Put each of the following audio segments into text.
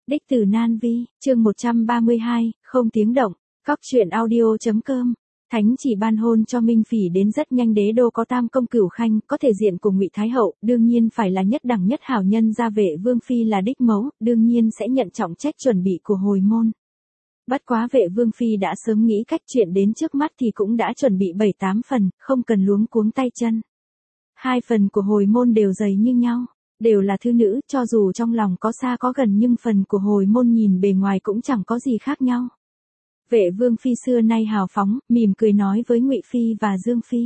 Đích từ Nan Vi, chương 132, không tiếng động, Cóc truyện audio.com. Thánh chỉ ban hôn cho Minh Phỉ đến rất nhanh, đế đô có tam công cửu khanh, có thể diện cùng Ngụy Thái hậu, đương nhiên phải là nhất đẳng nhất hảo nhân gia Vệ Vương phi là đích mẫu, đương nhiên sẽ nhận trọng trách chuẩn bị của hồi môn. Bất quá Vệ Vương phi đã sớm nghĩ cách, chuyện đến trước mắt thì cũng đã chuẩn bị 7-8 phần, không cần luống cuống tay chân. 2 phần của hồi môn đều dày như nhau, đều là thư nữ, cho dù trong lòng có xa có gần nhưng phần của hồi môn nhìn bề ngoài cũng chẳng có gì khác nhau. Vệ Vương phi xưa nay hào phóng, mỉm cười nói với Ngụy phi và Dương phi.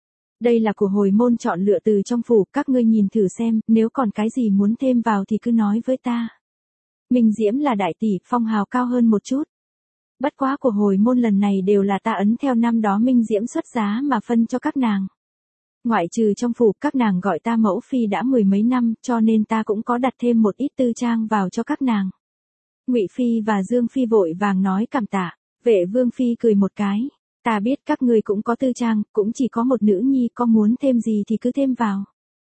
Đây là của hồi môn chọn lựa từ trong phủ, các ngươi nhìn thử xem, nếu còn cái gì muốn thêm vào thì cứ nói với ta. Minh Diễm là đại tỷ, phong hào cao hơn một chút. Bất quá của hồi môn lần này đều là ta ấn theo năm đó Minh Diễm xuất giá mà phân cho các nàng. Ngoại trừ trong phủ, các nàng gọi ta mẫu phi đã 10 mấy năm, cho nên ta cũng có đặt thêm một ít tư trang vào cho các nàng. Ngụy phi và Dương phi vội vàng nói cảm tạ. Vệ Vương phi cười một cái, ta biết các ngươi cũng có tư trang, cũng chỉ có một nữ nhi, có muốn thêm gì thì cứ thêm vào.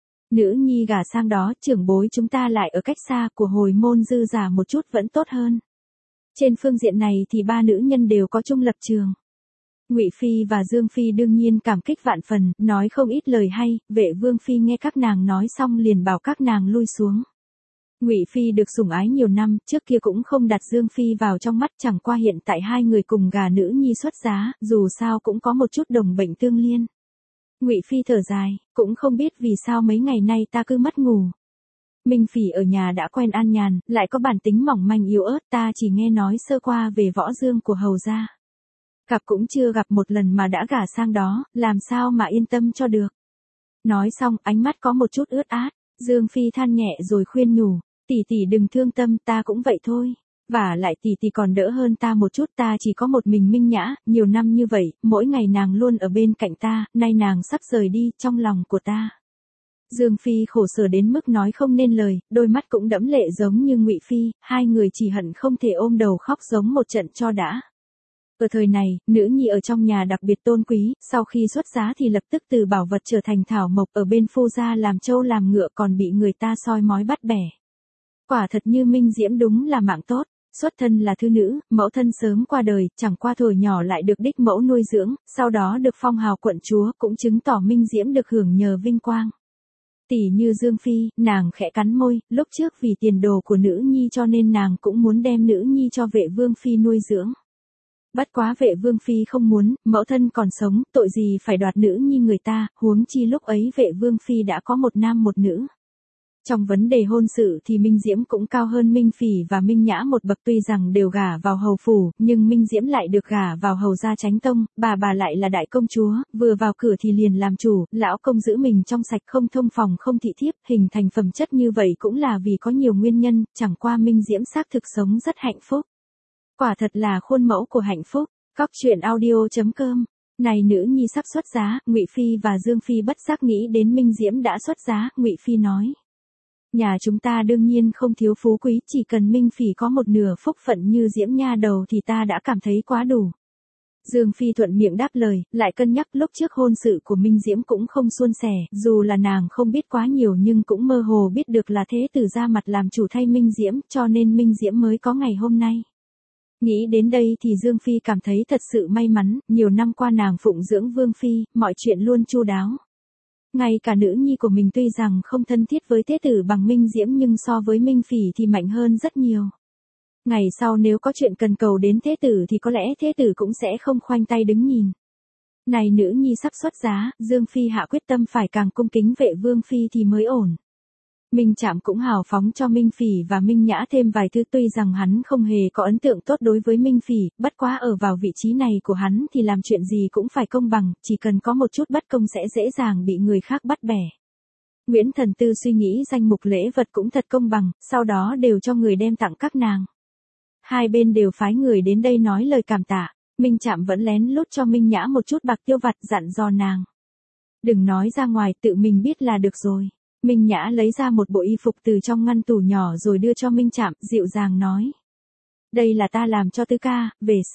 Nữ nhi gả sang đó, trưởng bối chúng ta lại ở cách xa, của hồi môn dư giả một chút vẫn tốt hơn. Trên phương diện này thì ba nữ nhân đều có chung lập trường. Ngụy phi và Dương phi đương nhiên cảm kích vạn phần, nói không ít lời hay. Vệ Vương phi nghe các nàng nói xong liền bảo các nàng lui xuống. Ngụy phi được sủng ái nhiều năm, trước kia cũng không đặt Dương phi vào trong mắt, chẳng qua hiện tại hai người cùng gả nữ nhi xuất giá, dù sao cũng có một chút đồng bệnh tương liên. Ngụy phi thở dài, cũng không biết vì sao mấy ngày nay ta cứ mất ngủ. Minh Phỉ ở nhà đã quen an nhàn, lại có bản tính mỏng manh yếu ớt, ta chỉ nghe nói sơ qua về võ dương của hầu gia. Gặp cũng chưa gặp một lần mà đã gả sang đó, làm sao mà yên tâm cho được. Nói xong, ánh mắt có một chút ướt át, Dương phi than nhẹ rồi khuyên nhủ, tỷ tỷ đừng thương tâm, ta cũng vậy thôi. Và lại tỷ tỷ còn đỡ hơn ta một chút, ta chỉ có một mình Minh Nhã, nhiều năm như vậy, mỗi ngày nàng luôn ở bên cạnh ta, nay nàng sắp rời đi, trong lòng của ta. Dương phi khổ sở đến mức nói không nên lời, đôi mắt cũng đẫm lệ giống như Ngụy phi, hai người chỉ hận không thể ôm đầu khóc giống một trận cho đã. Ở thời này, nữ nhi ở trong nhà đặc biệt tôn quý, sau khi xuất giá thì lập tức từ bảo vật trở thành thảo mộc, ở bên phu gia làm trâu làm ngựa còn bị người ta soi mói bắt bẻ. Quả thật như Minh Diễm đúng là mạng tốt, xuất thân là thư nữ, mẫu thân sớm qua đời, chẳng qua thuở nhỏ lại được đích mẫu nuôi dưỡng, sau đó được phong hào quận chúa, cũng chứng tỏ Minh Diễm được hưởng nhờ vinh quang. Tỷ như Dương phi, nàng khẽ cắn môi, lúc trước vì tiền đồ của nữ nhi cho nên nàng cũng muốn đem nữ nhi cho Vệ Vương phi nuôi dưỡng. Bất quá Vệ Vương phi không muốn, mẫu thân còn sống, tội gì phải đoạt nữ nhi người ta, huống chi lúc ấy Vệ Vương phi đã có một nam một nữ. Trong vấn đề hôn sự thì Minh Diễm cũng cao hơn Minh Phỉ và Minh Nhã một bậc, tuy rằng đều gả vào hầu phủ, nhưng Minh Diễm lại được gả vào hầu gia Chánh tông, bà lại là đại công chúa, vừa vào cửa thì liền làm chủ, lão công giữ mình trong sạch, không thông phòng không thị thiếp, hình thành phẩm chất như vậy cũng là vì có nhiều nguyên nhân, chẳng qua Minh Diễm xác thực sống rất hạnh phúc. Quả thật là khuôn mẫu của hạnh phúc. Cóc truyện audio.com. Này nữ nhi sắp xuất giá, Ngụy phi và Dương phi bất giác nghĩ đến Minh Diễm đã xuất giá, Ngụy phi nói: nhà chúng ta đương nhiên không thiếu phú quý, chỉ cần Minh Phỉ có một nửa phúc phận như Diễm nha đầu thì ta đã cảm thấy quá đủ. Dương phi thuận miệng đáp lời, lại cân nhắc lúc trước hôn sự của Minh Diễm cũng không suôn sẻ, dù là nàng không biết quá nhiều nhưng cũng mơ hồ biết được là thế tử ra mặt làm chủ thay Minh Diễm, cho nên Minh Diễm mới có ngày hôm nay. Nghĩ đến đây thì Dương phi cảm thấy thật sự may mắn, nhiều năm qua nàng phụng dưỡng Vương phi, mọi chuyện luôn chu đáo. Ngay cả nữ nhi của mình tuy rằng không thân thiết với thế tử bằng Minh Diễm nhưng so với Minh Phỉ thì mạnh hơn rất nhiều. Ngày sau nếu có chuyện cần cầu đến thế tử thì có lẽ thế tử cũng sẽ không khoanh tay đứng nhìn. Này nữ nhi sắp xuất giá, Dương phi hạ quyết tâm phải càng cung kính Vệ Vương phi thì mới ổn. Minh Trạm cũng hào phóng cho Minh Phỉ và Minh Nhã thêm vài thứ, tuy rằng hắn không hề có ấn tượng tốt đối với Minh Phỉ, bất quá ở vào vị trí này của hắn thì làm chuyện gì cũng phải công bằng, chỉ cần có một chút bất công sẽ dễ dàng bị người khác bắt bẻ. Nguyễn Thần Tư suy nghĩ danh mục lễ vật cũng thật công bằng, sau đó đều cho người đem tặng các nàng. Hai bên đều phái người đến đây nói lời cảm tạ, Minh Trạm vẫn lén lút cho Minh Nhã một chút bạc tiêu vặt, dặn dò nàng: đừng nói ra ngoài, tự mình biết là được rồi. Minh Nhã lấy ra một bộ y phục từ trong ngăn tủ nhỏ rồi đưa cho Minh Trạm, dịu dàng nói: đây là ta làm cho tứ ca,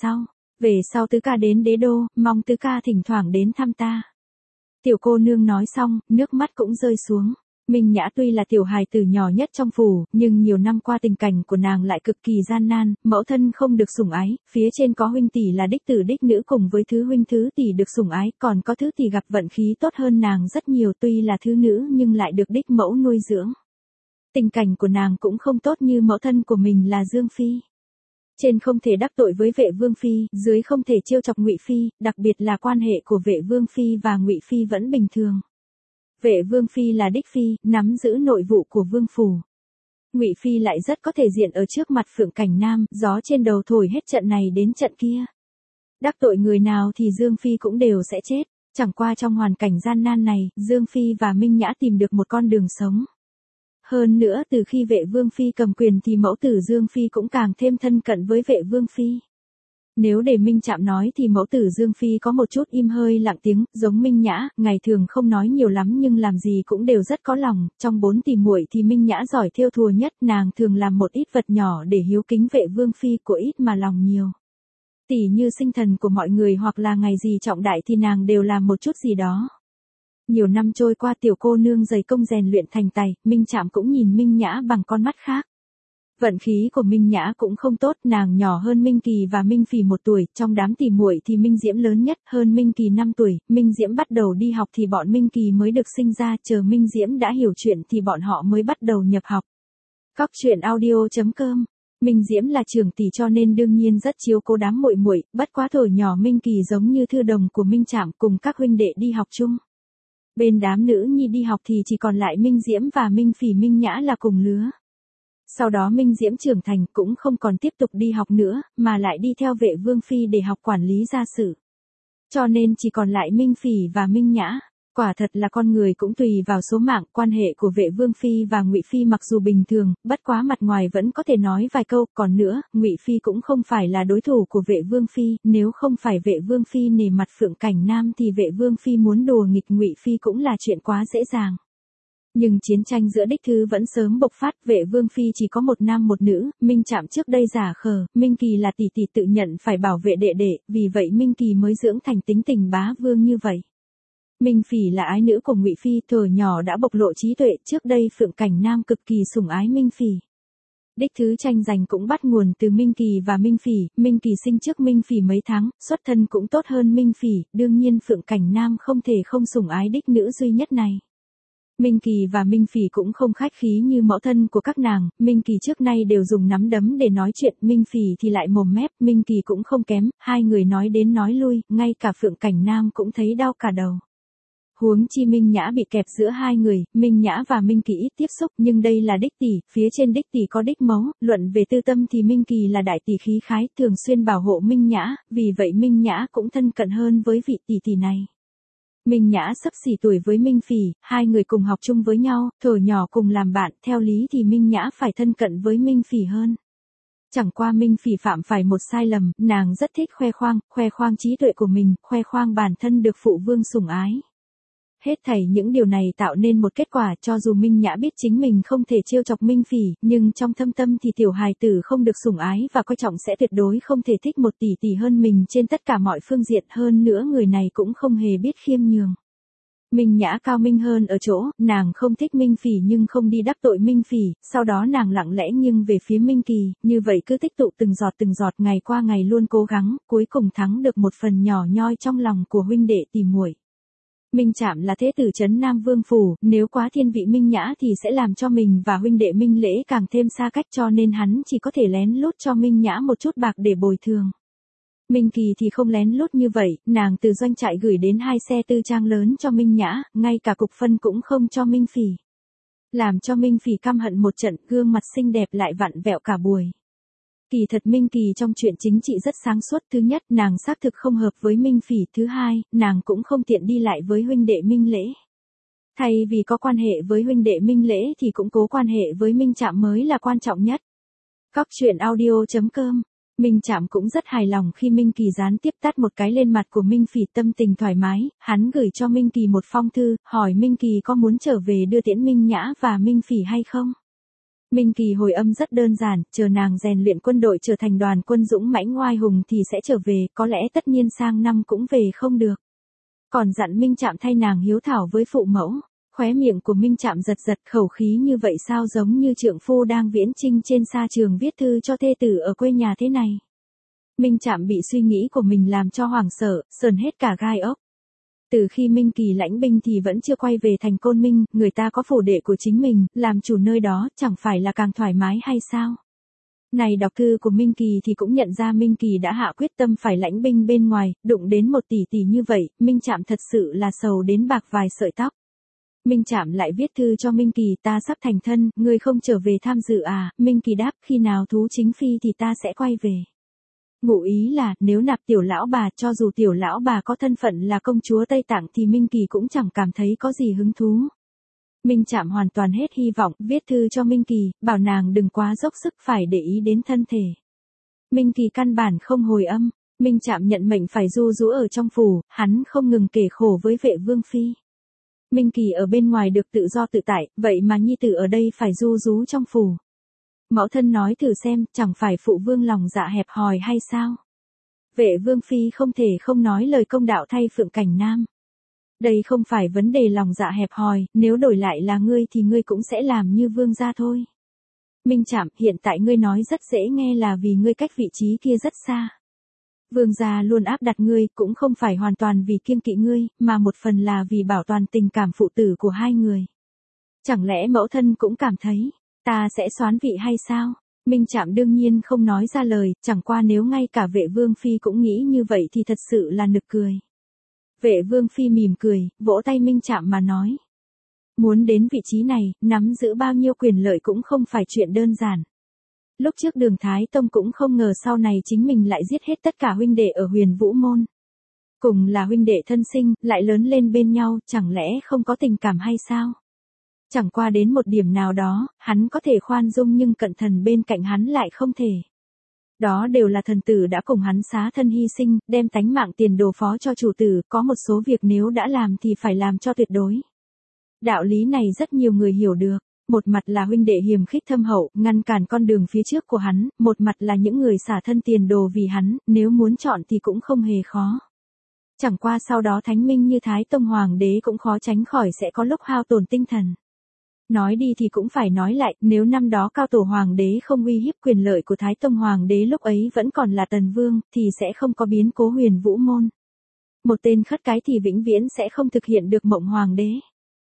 về sau tứ ca đến đế đô, mong tứ ca thỉnh thoảng đến thăm ta. Tiểu cô nương nói xong, nước mắt cũng rơi xuống. Minh Nhã tuy là tiểu hài tử nhỏ nhất trong phủ, nhưng nhiều năm qua tình cảnh của nàng lại cực kỳ gian nan, mẫu thân không được sủng ái, phía trên có huynh tỷ là đích tử đích nữ cùng với thứ huynh thứ tỷ được sủng ái, còn có thứ tỷ gặp vận khí tốt hơn nàng rất nhiều, tuy là thứ nữ nhưng lại được đích mẫu nuôi dưỡng. Tình cảnh của nàng cũng không tốt như mẫu thân của mình là Dương Phi. Trên không thể đắc tội với Vệ Vương Phi, dưới không thể trêu chọc Ngụy Phi, đặc biệt là quan hệ của Vệ Vương Phi và Ngụy Phi vẫn bình thường. Vệ Vương Phi là đích phi, nắm giữ nội vụ của vương phủ. Ngụy Phi lại rất có thể diện ở trước mặt Phượng Cảnh Nam, gió trên đầu thổi hết trận này đến trận kia. Đắc tội người nào thì Dương Phi cũng đều sẽ chết. Chẳng qua trong hoàn cảnh gian nan này, Dương Phi và Minh Nhã tìm được một con đường sống. Hơn nữa từ khi Vệ Vương Phi cầm quyền thì mẫu tử Dương Phi cũng càng thêm thân cận với Vệ Vương Phi. Nếu để Minh Trạm nói thì mẫu tử Dương Phi có một chút im hơi lặng tiếng, giống Minh Nhã, ngày thường không nói nhiều lắm nhưng làm gì cũng đều rất có lòng, trong 4 tỷ muội thì Minh Nhã giỏi thêu thùa nhất, nàng thường làm một ít vật nhỏ để hiếu kính Vệ Vương Phi, của ít mà lòng nhiều. Tỷ như sinh thần của mọi người hoặc là ngày gì trọng đại thì nàng đều làm một chút gì đó. Nhiều năm trôi qua tiểu cô nương dày công rèn luyện thành tài, Minh Trạm cũng nhìn Minh Nhã bằng con mắt khác. Vận khí của Minh Nhã cũng không tốt, nàng nhỏ hơn Minh Kỳ và Minh Phỉ 1 tuổi, trong đám tỷ muội thì Minh Diễm lớn nhất, hơn Minh Kỳ 5 tuổi, Minh Diễm bắt đầu đi học thì bọn Minh Kỳ mới được sinh ra, chờ Minh Diễm đã hiểu chuyện thì bọn họ mới bắt đầu nhập học. Cóc truyện audio.com. Minh Diễm là trưởng tỷ cho nên đương nhiên rất chiếu cố đám muội muội, bất quá tuổi nhỏ Minh Kỳ giống như thư đồng của Minh Trạm cùng các huynh đệ đi học chung. Bên đám nữ nhi đi học thì chỉ còn lại Minh Diễm và Minh Phỉ Minh Nhã là cùng lứa. Sau đó Minh Diễm trưởng thành cũng không còn tiếp tục đi học nữa, mà lại đi theo Vệ Vương Phi để học quản lý gia sự. Cho nên chỉ còn lại Minh Phỉ và Minh Nhã. Quả thật là con người cũng tùy vào số mạng, quan hệ của Vệ Vương Phi và Ngụy Phi mặc dù bình thường, bất quá mặt ngoài vẫn có thể nói vài câu, còn nữa, Ngụy Phi cũng không phải là đối thủ của Vệ Vương Phi, nếu không phải Vệ Vương Phi nể mặt Phượng Cảnh Nam thì Vệ Vương Phi muốn đùa nghịch Ngụy Phi cũng là chuyện quá dễ dàng. Nhưng chiến tranh giữa đích thứ vẫn sớm bộc phát, Vệ Vương Phi chỉ có 1 nam 1 nữ, Minh Trạm trước đây giả khờ, Minh Kỳ là tỷ tỷ tự nhận phải bảo vệ đệ đệ, vì vậy Minh Kỳ mới dưỡng thành tính tình bá vương như vậy. Minh Phỉ là ái nữ của Ngụy Phi, thuở nhỏ đã bộc lộ trí tuệ, trước đây Phượng Cảnh Nam cực kỳ sủng ái Minh Phỉ. Đích thứ tranh giành cũng bắt nguồn từ Minh Kỳ và Minh Phỉ, Minh Kỳ sinh trước Minh Phỉ mấy tháng, xuất thân cũng tốt hơn Minh Phỉ, đương nhiên Phượng Cảnh Nam không thể không sủng ái đích nữ duy nhất này. Minh Kỳ và Minh Phỉ cũng không khách khí như mẫu thân của các nàng, Minh Kỳ trước nay đều dùng nắm đấm để nói chuyện, Minh Phỉ thì lại mồm mép, Minh Kỳ cũng không kém, hai người nói đến nói lui, ngay cả Phượng Cảnh Nam cũng thấy đau cả đầu. Huống chi Minh Nhã bị kẹp giữa hai người, Minh Nhã và Minh Kỳ ít tiếp xúc, nhưng đây là đích tỷ, phía trên đích tỷ có đích mẫu, luận về tư tâm thì Minh Kỳ là đại tỷ khí khái, thường xuyên bảo hộ Minh Nhã, vì vậy Minh Nhã cũng thân cận hơn với vị tỷ tỷ này. Minh Nhã xấp xỉ tuổi với Minh Phỉ, hai người cùng học chung với nhau, thuở nhỏ cùng làm bạn, theo lý thì Minh Nhã phải thân cận với Minh Phỉ hơn. Chẳng qua Minh Phỉ phạm phải một sai lầm, nàng rất thích khoe khoang trí tuệ của mình, khoe khoang bản thân được phụ vương sủng ái. Hết thảy những điều này tạo nên một kết quả, cho dù Minh Nhã biết chính mình không thể trêu chọc Minh Phỉ, nhưng trong thâm tâm thì tiểu hài tử không được sủng ái và coi trọng sẽ tuyệt đối không thể thích một tỷ tỷ hơn mình trên tất cả mọi phương diện, hơn nữa người này cũng không hề biết khiêm nhường. Minh Nhã cao minh hơn ở chỗ, nàng không thích Minh Phỉ nhưng không đi đắc tội Minh Phỉ, sau đó nàng lặng lẽ nghiêng về phía Minh Kỳ, như vậy cứ tích tụ từng giọt ngày qua ngày luôn cố gắng, cuối cùng thắng được một phần nhỏ nhoi trong lòng của huynh đệ tỷ muội. Minh Trạm là thế tử trấn Nam Vương phủ, nếu quá thiên vị Minh Nhã thì sẽ làm cho mình và huynh đệ Minh Lễ càng thêm xa cách, cho nên hắn chỉ có thể lén lút cho Minh Nhã một chút bạc để bồi thường. Minh Kỳ thì không lén lút như vậy, nàng từ doanh trại gửi đến 2 xe tư trang lớn cho Minh Nhã, ngay cả cục phân cũng không cho Minh Phỉ. Làm cho Minh Phỉ căm hận một trận, gương mặt xinh đẹp lại vặn vẹo cả buổi. Kỳ thật Minh Kỳ trong chuyện chính trị rất sáng suốt, thứ nhất, nàng xác thực không hợp với Minh Phỉ, thứ hai, nàng cũng không tiện đi lại với huynh đệ Minh Lễ. Thay vì có quan hệ với huynh đệ Minh Lễ thì cũng cố quan hệ với Minh Trạm mới là quan trọng nhất. Cóc truyện audio.com. Minh Trạm cũng rất hài lòng khi Minh Kỳ gián tiếp tát một cái lên mặt của Minh Phỉ, tâm tình thoải mái, hắn gửi cho Minh Kỳ một phong thư, hỏi Minh Kỳ có muốn trở về đưa tiễn Minh Nhã và Minh Phỉ hay không. Minh Kỳ hồi âm rất đơn giản, chờ nàng rèn luyện quân đội trở thành đoàn quân dũng mãnh oai hùng thì sẽ trở về, có lẽ tất nhiên sang năm cũng về không được. Còn dặn Minh Trạm thay nàng hiếu thảo với phụ mẫu. Khóe miệng của Minh Trạm giật giật, khẩu khí như vậy sao giống như trượng phu đang viễn chinh trên sa trường viết thư cho thê tử ở quê nhà thế này. Minh Trạm bị suy nghĩ của mình làm cho hoảng sợ, sờn hết cả gai ốc. Từ khi Minh Kỳ lãnh binh thì vẫn chưa quay về thành Côn Minh, người ta có phủ đệ của chính mình, làm chủ nơi đó, chẳng phải là càng thoải mái hay sao? Này đọc thư của Minh Kỳ thì cũng nhận ra Minh Kỳ đã hạ quyết tâm phải lãnh binh bên ngoài, đụng đến 1 tỷ như vậy, Minh Trạm thật sự là sầu đến bạc vài sợi tóc. Minh Trạm lại viết thư cho Minh Kỳ, ta sắp thành thân, ngươi không trở về tham dự à? Minh Kỳ đáp, khi nào thú chính phi thì ta sẽ quay về. Ngụ ý là, nếu nạp tiểu lão bà, cho dù tiểu lão bà có thân phận là công chúa Tây Tạng thì Minh Kỳ cũng chẳng cảm thấy có gì hứng thú. Minh Trạm hoàn toàn hết hy vọng, viết thư cho Minh Kỳ, bảo nàng đừng quá dốc sức phải để ý đến thân thể. Minh Kỳ căn bản không hồi âm, Minh Trạm nhận mệnh phải ru rú ở trong phủ, hắn không ngừng kể khổ với Vệ Vương Phi. Minh Kỳ ở bên ngoài được tự do tự tại, vậy mà nhi tử ở đây phải ru rú trong phủ. Mẫu thân nói thử xem, chẳng phải phụ vương lòng dạ hẹp hòi hay sao? Vệ Vương Phi không thể không nói lời công đạo thay Phượng Cảnh Nam. Đây không phải vấn đề lòng dạ hẹp hòi, nếu đổi lại là ngươi thì ngươi cũng sẽ làm như vương gia thôi. Minh Trạm, hiện tại ngươi nói rất dễ nghe là vì ngươi cách vị trí kia rất xa. Vương gia luôn áp đặt ngươi, cũng không phải hoàn toàn vì kiêng kỵ ngươi, mà một phần là vì bảo toàn tình cảm phụ tử của hai người. Chẳng lẽ mẫu thân cũng cảm thấy, ta sẽ soán vị hay sao? Minh Trạm đương nhiên không nói ra lời, chẳng qua nếu ngay cả Vệ Vương Phi cũng nghĩ như vậy thì thật sự là nực cười. Vệ Vương Phi mỉm cười, vỗ tay Minh Trạm mà nói. Muốn đến vị trí này, nắm giữ bao nhiêu quyền lợi cũng không phải chuyện đơn giản. Lúc trước Đường Thái Tông cũng không ngờ sau này chính mình lại giết hết tất cả huynh đệ ở Huyền Vũ Môn. Cùng là huynh đệ thân sinh, lại lớn lên bên nhau, chẳng lẽ không có tình cảm hay sao? Chẳng qua đến một điểm nào đó, hắn có thể khoan dung nhưng cận thần bên cạnh hắn lại không thể. Đó đều là thần tử đã cùng hắn xá thân hy sinh, đem tánh mạng tiền đồ phó cho chủ tử, có một số việc nếu đã làm thì phải làm cho tuyệt đối. Đạo lý này rất nhiều người hiểu được. Một mặt là huynh đệ hiềm khích thâm hậu, ngăn cản con đường phía trước của hắn, một mặt là những người xả thân tiền đồ vì hắn, nếu muốn chọn thì cũng không hề khó. Chẳng qua sau đó thánh minh như Thái Tông Hoàng đế cũng khó tránh khỏi sẽ có lúc hao tổn tinh thần. Nói đi thì cũng phải nói lại, nếu năm đó cao tổ Hoàng đế không uy hiếp quyền lợi của Thái Tông Hoàng đế lúc ấy vẫn còn là Tần Vương, thì sẽ không có biến cố Huyền Vũ Môn. Một tên khất cái thì vĩnh viễn sẽ không thực hiện được mộng Hoàng đế.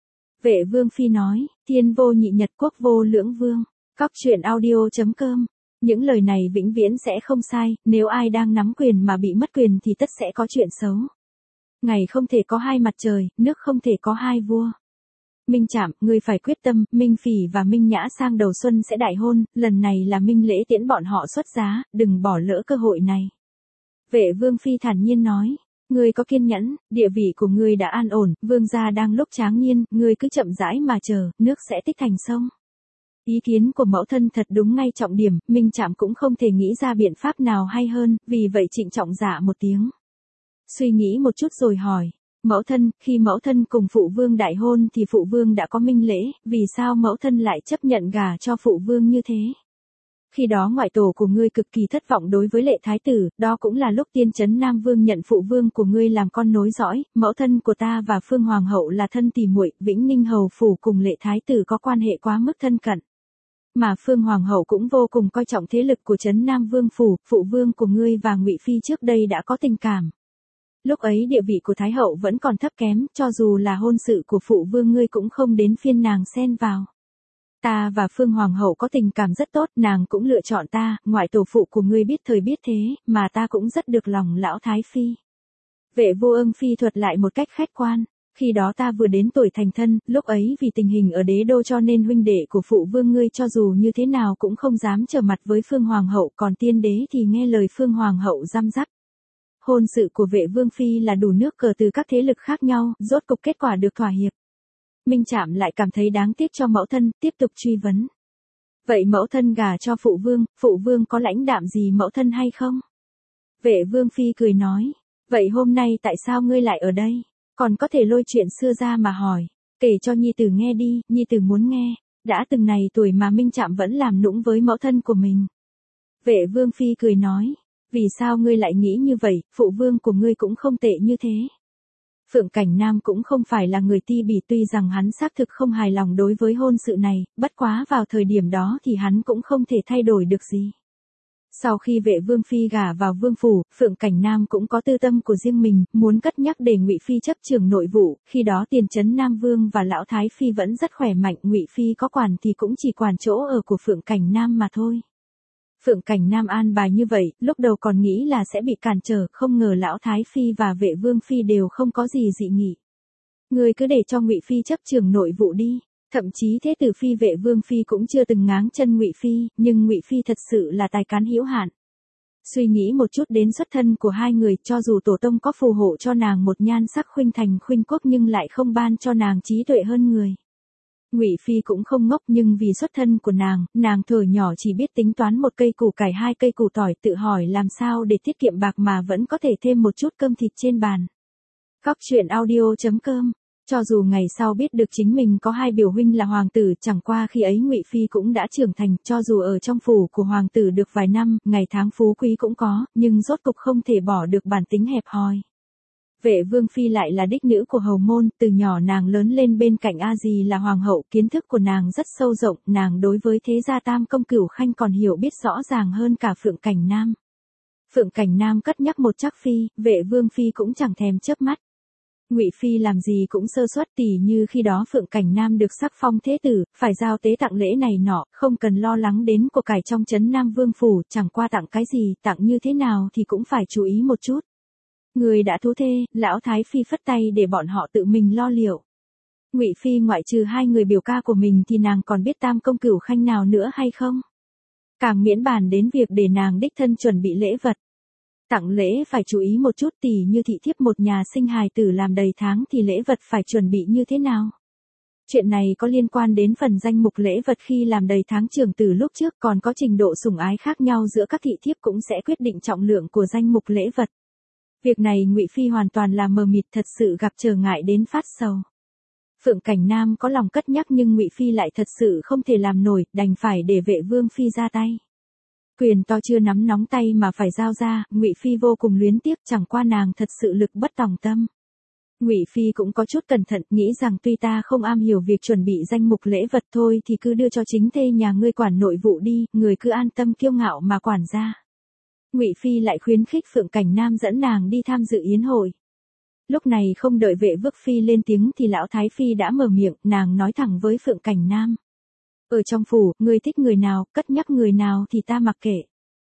Vệ Vương Phi nói, thiên vô nhị nhật quốc vô lưỡng vương. Cóc truyện audio.com. Những lời này vĩnh viễn sẽ không sai, nếu ai đang nắm quyền mà bị mất quyền thì tất sẽ có chuyện xấu. Ngày không thể có hai mặt trời, nước không thể có hai vua. Minh Trạm, ngươi phải quyết tâm, Minh Phỉ và Minh Nhã sang đầu xuân sẽ đại hôn, lần này là Minh Lễ tiễn bọn họ xuất giá, đừng bỏ lỡ cơ hội này. Vệ Vương Phi thản nhiên nói. Ngươi có kiên nhẫn, địa vị của ngươi đã an ổn, vương gia đang lúc tráng niên, ngươi cứ chậm rãi mà chờ, nước sẽ tích thành sông. Ý kiến của mẫu thân thật đúng ngay trọng điểm, Minh Trạm cũng không thể nghĩ ra biện pháp nào hay hơn, vì vậy trịnh trọng dạ một tiếng. Suy nghĩ một chút rồi hỏi, mẫu thân, khi mẫu thân cùng phụ vương đại hôn thì phụ vương đã có minh lễ, vì sao mẫu thân lại chấp nhận gả cho phụ vương như thế? Khi đó ngoại tổ của ngươi cực kỳ thất vọng đối với Lệ Thái Tử, đó cũng là lúc Tiên Trấn Nam Vương nhận phụ vương của ngươi làm con nối dõi, mẫu thân của ta và Phương Hoàng hậu là thân tỉ muội, Vĩnh Ninh hầu phủ cùng Lệ Thái Tử có quan hệ quá mức thân cận. Mà Phương Hoàng hậu cũng vô cùng coi trọng thế lực của Trấn Nam Vương phủ, phụ vương của ngươi và Ngụy Phi trước đây đã có tình cảm. Lúc ấy địa vị của Thái hậu vẫn còn thấp kém, cho dù là hôn sự của phụ vương ngươi cũng không đến phiên nàng xen vào. Ta và Phương Hoàng hậu có tình cảm rất tốt, nàng cũng lựa chọn ta, ngoại tổ phụ của ngươi biết thời biết thế, mà ta cũng rất được lòng lão Thái Phi. Vệ Vô Ưng Phi thuật lại một cách khách quan, khi đó ta vừa đến tuổi thành thân, lúc ấy vì tình hình ở đế đô cho nên huynh đệ của phụ vương ngươi cho dù như thế nào cũng không dám trở mặt với Phương Hoàng hậu, còn tiên đế thì nghe lời Phương Hoàng hậu giam dắt. Hôn sự của Vệ Vương Phi là đủ nước cờ từ các thế lực khác nhau, rốt cục kết quả được thỏa hiệp. Minh Trạm lại cảm thấy đáng tiếc cho mẫu thân, tiếp tục truy vấn. Vậy mẫu thân gả cho phụ vương có lãnh đạm gì mẫu thân hay không? Vệ Vương Phi cười nói, vậy hôm nay tại sao ngươi lại ở đây? Còn có thể lôi chuyện xưa ra mà hỏi, kể cho nhi tử nghe đi, nhi tử muốn nghe. Đã từng này tuổi mà Minh Trạm vẫn làm nũng với mẫu thân của mình. Vệ Vương Phi cười nói, vì sao ngươi lại nghĩ như vậy, phụ vương của ngươi cũng không tệ như thế. Phượng Cảnh Nam cũng không phải là người ti bỉ, tuy rằng hắn xác thực không hài lòng đối với hôn sự này, bất quá vào thời điểm đó thì hắn cũng không thể thay đổi được gì. Sau khi Vệ Vương phi gả vào vương phủ, Phượng Cảnh Nam cũng có tư tâm của riêng mình, muốn cất nhắc để Ngụy phi chấp trưởng nội vụ, khi đó Tiền Trấn Nam Vương và Lão Thái phi vẫn rất khỏe mạnh, Ngụy phi có quản thì cũng chỉ quản chỗ ở của Phượng Cảnh Nam mà thôi. Phượng Cảnh Nam an bài như vậy, lúc đầu còn nghĩ là sẽ bị cản trở, không ngờ Lão Thái phi và Vệ Vương phi đều không có gì dị nghị. Người cứ để cho Ngụy phi chấp trưởng nội vụ đi. Thậm chí thế tử phi Vệ Vương phi cũng chưa từng ngáng chân Ngụy phi, nhưng Ngụy phi thật sự là tài cán hữu hạn. Suy nghĩ một chút đến xuất thân của hai người, cho dù tổ tông có phù hộ cho nàng một nhan sắc khuynh thành khuynh quốc nhưng lại không ban cho nàng trí tuệ hơn người. Ngụy phi cũng không ngốc, nhưng vì xuất thân của nàng thuở nhỏ chỉ biết tính toán một cây củ cải hai cây củ tỏi, tự hỏi làm sao để tiết kiệm bạc mà vẫn có thể thêm một chút cơm thịt trên bàn. Góc truyện audio.com. Cho dù ngày sau biết được chính mình có hai biểu huynh là hoàng tử, chẳng qua khi ấy Ngụy phi cũng đã trưởng thành, cho dù ở trong phủ của hoàng tử được vài năm, ngày tháng phú quý cũng có, nhưng rốt cục không thể bỏ được bản tính hẹp hòi. Vệ Vương phi lại là đích nữ của hầu môn, từ nhỏ nàng lớn lên bên cạnh A Dì là hoàng hậu, kiến thức của nàng rất sâu rộng, nàng đối với thế gia tam công cửu khanh còn hiểu biết rõ ràng hơn cả Phượng Cảnh Nam. Phượng Cảnh Nam cất nhắc một chắc phi, Vệ Vương phi cũng chẳng thèm chớp mắt. Ngụy phi làm gì cũng sơ suất, tỉ như khi đó Phượng Cảnh Nam được sắc phong thế tử, phải giao tế tặng lễ này nọ, không cần lo lắng đến của cải trong trấn Nam Vương phủ, chẳng qua tặng cái gì, tặng như thế nào thì cũng phải chú ý một chút. Người đã thú thê, Lão Thái phi phất tay để bọn họ tự mình lo liệu. Ngụy phi ngoại trừ hai người biểu ca của mình thì nàng còn biết tam công cửu khanh nào nữa hay không? Càng miễn bàn đến việc để nàng đích thân chuẩn bị lễ vật. Tặng lễ phải chú ý một chút, tỉ như thị thiếp một nhà sinh hài tử làm đầy tháng thì lễ vật phải chuẩn bị như thế nào. Chuyện này có liên quan đến phần danh mục lễ vật khi làm đầy tháng trưởng tử lúc trước, còn có trình độ sủng ái khác nhau giữa các thị thiếp cũng sẽ quyết định trọng lượng của danh mục lễ vật. Việc này Ngụy phi hoàn toàn là mờ mịt, thật sự gặp trở ngại đến phát sầu. Phượng Cảnh Nam có lòng cất nhắc nhưng Ngụy phi lại thật sự không thể làm nổi, đành phải để Vệ Vương phi ra tay. Quyền to chưa nắm nóng tay mà phải giao ra, Ngụy phi vô cùng luyến tiếc, chẳng qua nàng thật sự lực bất tòng tâm. Ngụy phi cũng có chút cẩn thận, nghĩ rằng tuy ta không am hiểu việc chuẩn bị danh mục lễ vật thôi thì cứ đưa cho chính thê nhà ngươi quản nội vụ đi, người cứ an tâm kiêu ngạo mà quản gia. Ngụy phi lại khuyến khích Phượng Cảnh Nam dẫn nàng đi tham dự yến hội. Lúc này không đợi Vệ Vương phi lên tiếng thì Lão Thái phi đã mở miệng, nàng nói thẳng với Phượng Cảnh Nam. Ở trong phủ, ngươi thích người nào, cất nhắc người nào thì ta mặc kệ.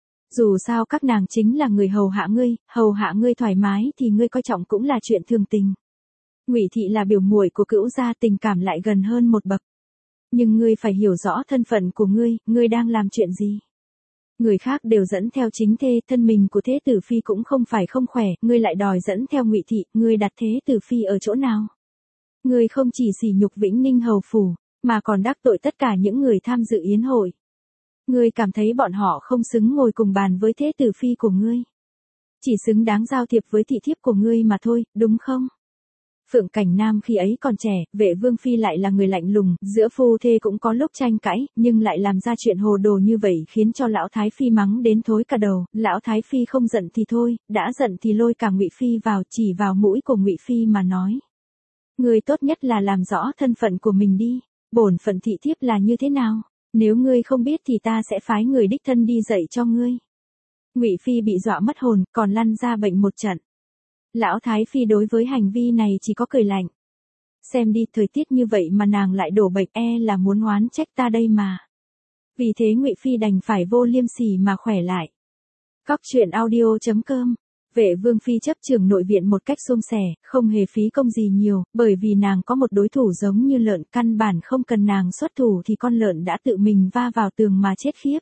Dù sao các nàng chính là người hầu hạ ngươi thoải mái thì ngươi coi trọng cũng là chuyện thường tình. Ngụy thị là biểu muội của Cữu gia, tình cảm lại gần hơn một bậc. Nhưng ngươi phải hiểu rõ thân phận của ngươi đang làm chuyện gì. Người khác đều dẫn theo chính thê, thân mình của thế tử phi cũng không phải không khỏe, ngươi lại đòi dẫn theo Ngụy thị, ngươi đặt thế tử phi ở chỗ nào? Ngươi không chỉ sỉ nhục Vĩnh Ninh hầu phủ, mà còn đắc tội tất cả những người tham dự yến hội. Ngươi cảm thấy bọn họ không xứng ngồi cùng bàn với thế tử phi của ngươi. Chỉ xứng đáng giao thiệp với thị thiếp của ngươi mà thôi, đúng không? Phượng Cảnh Nam khi ấy còn trẻ, Vệ Vương phi lại là người lạnh lùng, giữa phu thê cũng có lúc tranh cãi, nhưng lại làm ra chuyện hồ đồ như vậy khiến cho Lão Thái phi mắng đến thối cả đầu. Lão Thái phi không giận thì thôi, đã giận thì lôi cả Ngụy phi vào, chỉ vào mũi của Ngụy phi mà nói. Ngươi tốt nhất là làm rõ thân phận của mình đi, bổn phận thị thiếp là như thế nào, nếu ngươi không biết thì ta sẽ phái người đích thân đi dạy cho ngươi. Ngụy phi bị dọa mất hồn, còn lăn ra bệnh một trận. Lão Thái phi đối với hành vi này chỉ có cười lạnh. Xem đi, thời tiết như vậy mà nàng lại đổ bệnh, là muốn oán trách ta đây mà. Vì thế Ngụy phi đành phải vô liêm sỉ mà khỏe lại. Góc truyện audio.com. Vệ Vương phi chấp trưởng nội viện một cách suôn sẻ, không hề phí công gì nhiều, bởi vì nàng có một đối thủ giống như lợn, căn bản không cần nàng xuất thủ thì con lợn đã tự mình va vào tường mà chết khiếp.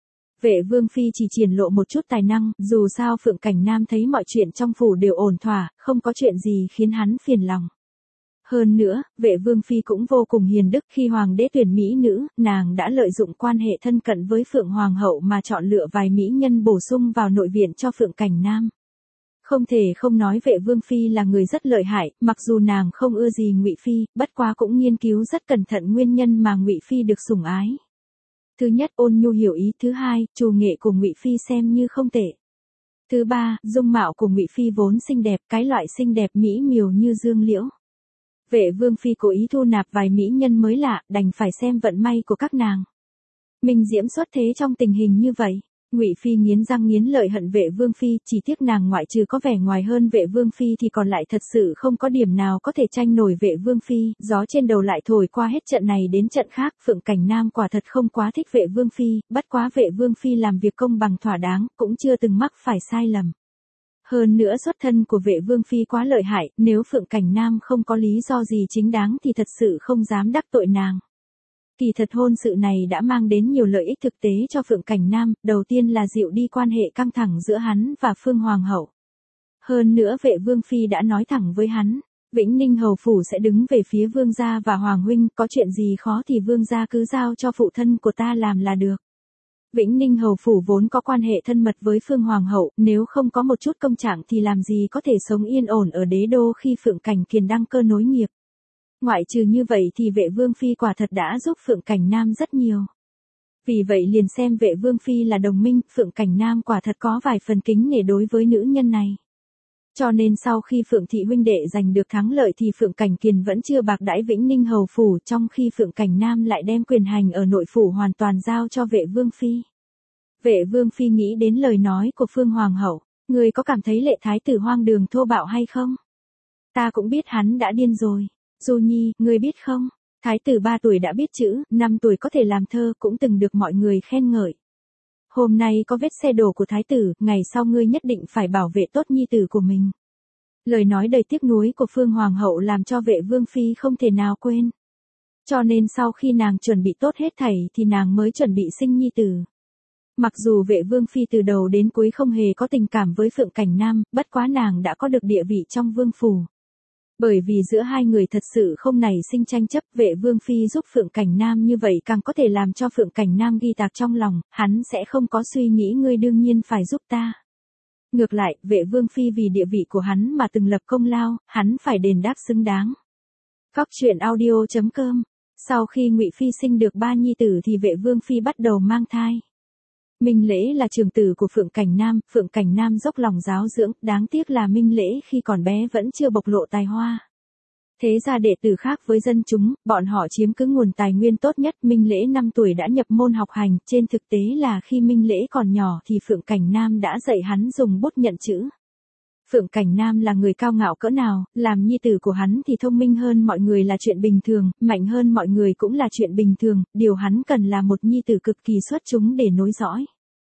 Vệ Vương phi chỉ triển lộ một chút tài năng, dù sao Phượng Cảnh Nam thấy mọi chuyện trong phủ đều ổn thỏa, không có chuyện gì khiến hắn phiền lòng. Hơn nữa, Vệ Vương phi cũng vô cùng hiền đức, khi hoàng đế tuyển mỹ nữ, nàng đã lợi dụng quan hệ thân cận với Phượng hoàng hậu mà chọn lựa vài mỹ nhân bổ sung vào nội viện cho Phượng Cảnh Nam. Không thể không nói Vệ Vương phi là người rất lợi hại, mặc dù nàng không ưa gì Ngụy phi, bất quá cũng nghiên cứu rất cẩn thận nguyên nhân mà Ngụy phi được sủng ái. Thứ nhất, ôn nhu hiểu ý, thứ hai, trù nghệ của Ngụy phi xem như không tệ. Thứ ba, dung mạo của Ngụy Phi vốn xinh đẹp, cái loại xinh đẹp mỹ miều như dương liễu. Vệ Vương Phi cố ý thu nạp vài mỹ nhân mới lạ, đành phải xem vận may của các nàng. Minh Diễm xuất thế trong tình hình như vậy. Ngụy Phi nghiến răng nghiến lợi hận Vệ Vương Phi, chỉ tiếc nàng ngoại trừ có vẻ ngoài hơn Vệ Vương Phi thì còn lại thật sự không có điểm nào có thể tranh nổi Vệ Vương Phi, gió trên đầu lại thổi qua hết trận này đến trận khác, Phượng Cảnh Nam quả thật không quá thích Vệ Vương Phi, bất quá Vệ Vương Phi làm việc công bằng thỏa đáng, cũng chưa từng mắc phải sai lầm. Hơn nữa xuất thân của Vệ Vương Phi quá lợi hại, nếu Phượng Cảnh Nam không có lý do gì chính đáng thì thật sự không dám đắc tội nàng. Kỳ thật hôn sự này đã mang đến nhiều lợi ích thực tế cho Phượng Cảnh Nam, đầu tiên là dịu đi quan hệ căng thẳng giữa hắn và Phương Hoàng hậu. Hơn nữa Vệ Vương Phi đã nói thẳng với hắn, Vĩnh Ninh hầu phủ sẽ đứng về phía Vương gia và Hoàng huynh, có chuyện gì khó thì Vương gia cứ giao cho phụ thân của ta làm là được. Vĩnh Ninh hầu phủ vốn có quan hệ thân mật với Phương Hoàng hậu, nếu không có một chút công trạng thì làm gì có thể sống yên ổn ở đế đô khi Phượng Cảnh Kiền đăng cơ nối nghiệp. Ngoại trừ như vậy thì Vệ Vương Phi quả thật đã giúp Phượng Cảnh Nam rất nhiều. Vì vậy liền xem Vệ Vương Phi là đồng minh, Phượng Cảnh Nam quả thật có vài phần kính nể đối với nữ nhân này. Cho nên sau khi Phượng thị huynh đệ giành được thắng lợi thì Phượng Cảnh Kiền vẫn chưa bạc đãi Vĩnh Ninh hầu phủ, trong khi Phượng Cảnh Nam lại đem quyền hành ở nội phủ hoàn toàn giao cho Vệ Vương Phi. Vệ Vương Phi nghĩ đến lời nói của Phương Hoàng hậu, người có cảm thấy Lệ thái tử hoang đường thô bạo hay không? Ta cũng biết hắn đã điên rồi. Du Nhi, ngươi biết không? Thái tử 3 tuổi đã biết chữ, 5 tuổi có thể làm thơ, cũng từng được mọi người khen ngợi. Hôm nay có vết xe đổ của thái tử, ngày sau ngươi nhất định phải bảo vệ tốt nhi tử của mình. Lời nói đầy tiếc nuối của Phương Hoàng hậu làm cho Vệ Vương Phi không thể nào quên. Cho nên sau khi nàng chuẩn bị tốt hết thảy thì nàng mới chuẩn bị sinh nhi tử. Mặc dù Vệ Vương Phi từ đầu đến cuối không hề có tình cảm với Phượng Cảnh Nam, bất quá nàng đã có được địa vị trong vương phủ. Bởi vì giữa hai người thật sự không nảy sinh tranh chấp, Vệ Vương Phi giúp Phượng Cảnh Nam như vậy càng có thể làm cho Phượng Cảnh Nam ghi tạc trong lòng, hắn sẽ không có suy nghĩ ngươi đương nhiên phải giúp ta. Ngược lại, Vệ Vương Phi vì địa vị của hắn mà từng lập công lao, hắn phải đền đáp xứng đáng. Góc truyện audio.com. Sau khi Ngụy Phi sinh được 3 nhi tử thì Vệ Vương Phi bắt đầu mang thai. Minh Lễ là trưởng tử của Phượng Cảnh Nam dốc lòng giáo dưỡng, đáng tiếc là Minh Lễ khi còn bé vẫn chưa bộc lộ tài hoa. Thế ra đệ tử khác với dân chúng, bọn họ chiếm cứ nguồn tài nguyên tốt nhất. Minh Lễ 5 tuổi đã nhập môn học hành, trên thực tế là khi Minh Lễ còn nhỏ thì Phượng Cảnh Nam đã dạy hắn dùng bút nhận chữ. Phượng Cảnh Nam là người cao ngạo cỡ nào, làm nhi tử của hắn thì thông minh hơn mọi người là chuyện bình thường, mạnh hơn mọi người cũng là chuyện bình thường, điều hắn cần là một nhi tử cực kỳ xuất chúng để nối dõi.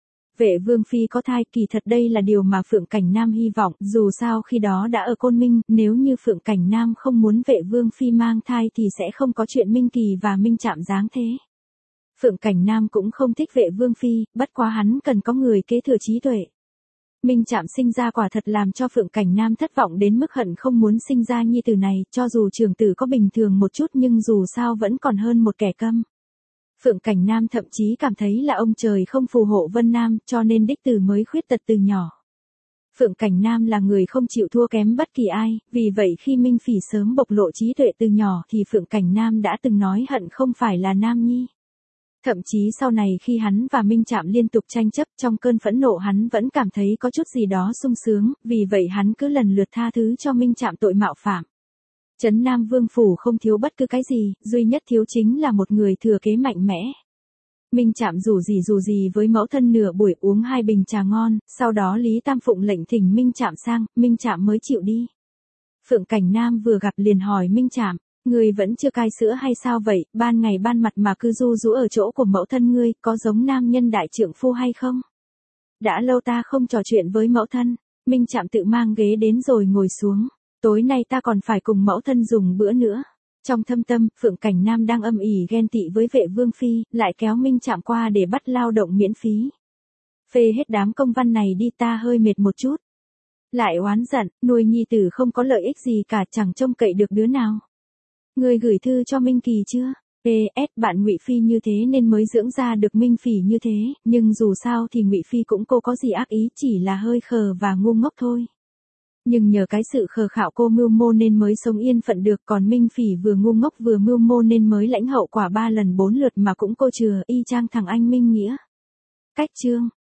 Vệ Vương Phi có thai, kỳ thật đây là điều mà Phượng Cảnh Nam hy vọng, dù sao khi đó đã ở Côn Minh, nếu như Phượng Cảnh Nam không muốn Vệ Vương Phi mang thai thì sẽ không có chuyện Minh Kỳ và Minh Trạm giáng thế. Phượng Cảnh Nam cũng không thích Vệ Vương Phi, bất quá hắn cần có người kế thừa trí tuệ. Minh Trạm sinh ra quả thật làm cho Phượng Cảnh Nam thất vọng đến mức hận không muốn sinh ra nhi tử này, cho dù trưởng tử có bình thường một chút nhưng dù sao vẫn còn hơn một kẻ câm. Phượng Cảnh Nam thậm chí cảm thấy là ông trời không phù hộ Vân Nam, cho nên đích tử mới khuyết tật từ nhỏ. Phượng Cảnh Nam là người không chịu thua kém bất kỳ ai, vì vậy khi Minh Phỉ sớm bộc lộ trí tuệ từ nhỏ thì Phượng Cảnh Nam đã từng nói hận không phải là Nam Nhi. Thậm chí sau này khi hắn và Minh Trạm liên tục tranh chấp, trong cơn phẫn nộ hắn vẫn cảm thấy có chút gì đó sung sướng, vì vậy hắn cứ lần lượt tha thứ cho Minh Trạm tội mạo phạm. Trấn Nam Vương Phủ không thiếu bất cứ cái gì, duy nhất thiếu chính là một người thừa kế mạnh mẽ. Minh Trạm dù gì với mẫu thân nửa buổi uống 2 bình trà ngon, sau đó Lý Tam Phụng lệnh thỉnh Minh Trạm sang, Minh Trạm mới chịu đi. Phượng Cảnh Nam vừa gặp liền hỏi Minh Trạm, ngươi vẫn chưa cai sữa hay sao vậy, ban ngày ban mặt mà cứ ru rú ở chỗ của mẫu thân ngươi, có giống nam nhân đại trượng phu hay không? Đã lâu ta không trò chuyện với mẫu thân, Minh Trạm tự mang ghế đến rồi ngồi xuống. Tối nay ta còn phải cùng mẫu thân dùng bữa nữa. Trong thâm tâm, Phượng Cảnh Nam đang âm ỉ ghen tị với Vệ Vương Phi, lại kéo Minh Trạm qua để bắt lao động miễn phí. Phê hết đám công văn này đi, ta hơi mệt một chút. Lại oán giận, nuôi nhi tử không có lợi ích gì cả, chẳng trông cậy được đứa nào. Người gửi thư cho Minh Kỳ chưa? PS, bạn Ngụy Phi như thế nên mới dưỡng ra được Minh Phỉ như thế, nhưng dù sao thì Ngụy Phi cũng cô có gì ác ý, chỉ là hơi khờ và ngu ngốc thôi. Nhưng nhờ cái sự khờ khạo cô mưu mô nên mới sống yên phận được, còn Minh Phỉ vừa ngu ngốc vừa mưu mô nên mới lãnh hậu quả 3 lần 4 lượt mà cũng cô chừa y chang thằng anh Minh Nghĩa. Cách chương